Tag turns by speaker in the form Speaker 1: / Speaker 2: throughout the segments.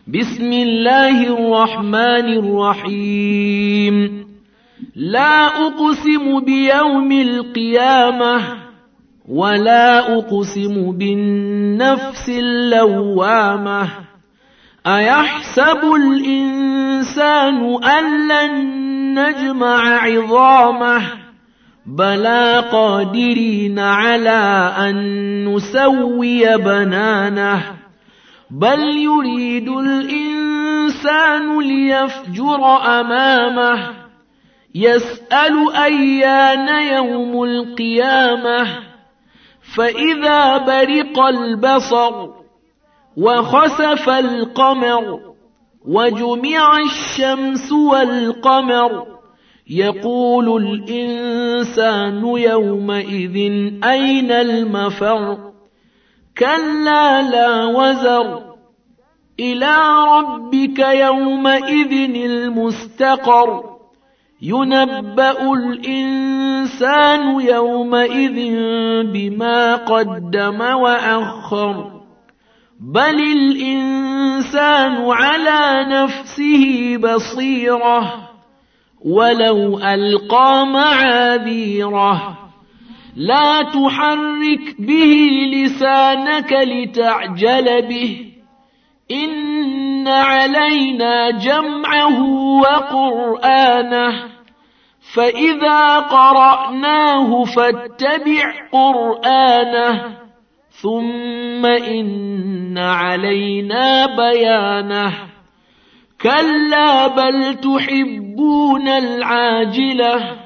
Speaker 1: بسم الله الرحمن الرحيم لا أقسم بيوم القيامة ولا أقسم بالنفس اللوامة أيحسب الإنسان أن لن نجمع عظامه بلى قادرين على أن نسوي بنانه بل يريد الإنسان ليفجر أمامه يسأل أيان يوم القيامة فإذا برق البصر وخسف القمر وجمع الشمس والقمر يقول الإنسان يومئذ أين المفر كلا لا وزر إلى ربك يومئذ المستقر ينبأ الإنسان يومئذ بما قدم وأخر بل الإنسان على نفسه بصيرة ولو ألقى معاذيره لا تحرك به لسانك لتعجل به إن علينا جمعه وقرآنه فإذا قرأناه فاتبع قرآنه ثم إن علينا بيانه كلا بل تحبون العاجلة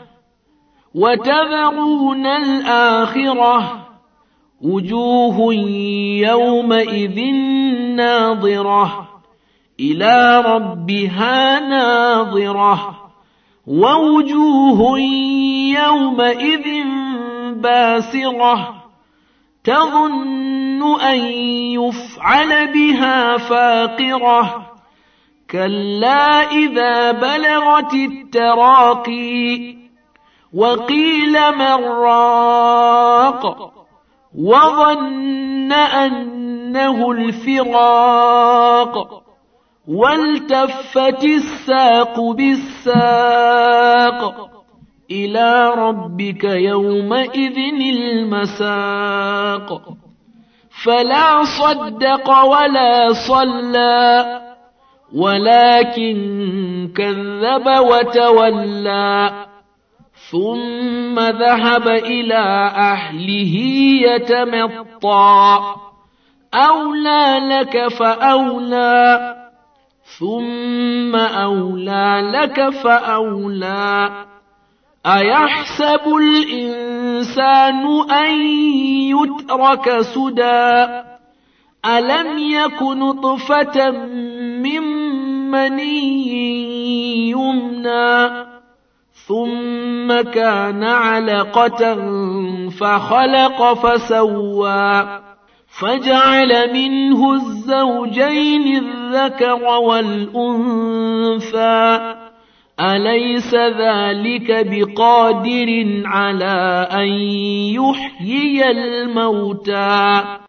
Speaker 1: وتذرون الآخرة وجوه يومئذ ناظرة إلى ربها ناظرة ووجوه يومئذ باسرة تظن أن يفعل بها فاقرة كلا إذا بلغت التراقي وقيل من راق وظن أنه الفراق والتفت الساق بالساق إلى ربك يومئذ المساق فلا صدق ولا صلى ولكن كذب وتولى ثم ذهب إلى أهله يتمطى أولى لك فأولى ثم أولى لك فأولى أيحسب الإنسان أن يترك سدى ألم يك نطفة من مني يمنى ثم كان علقة فخلق فسوى فجعل منه الزوجين الذكر والأنثى أليس ذلك بقادر على أن يحيي الموتى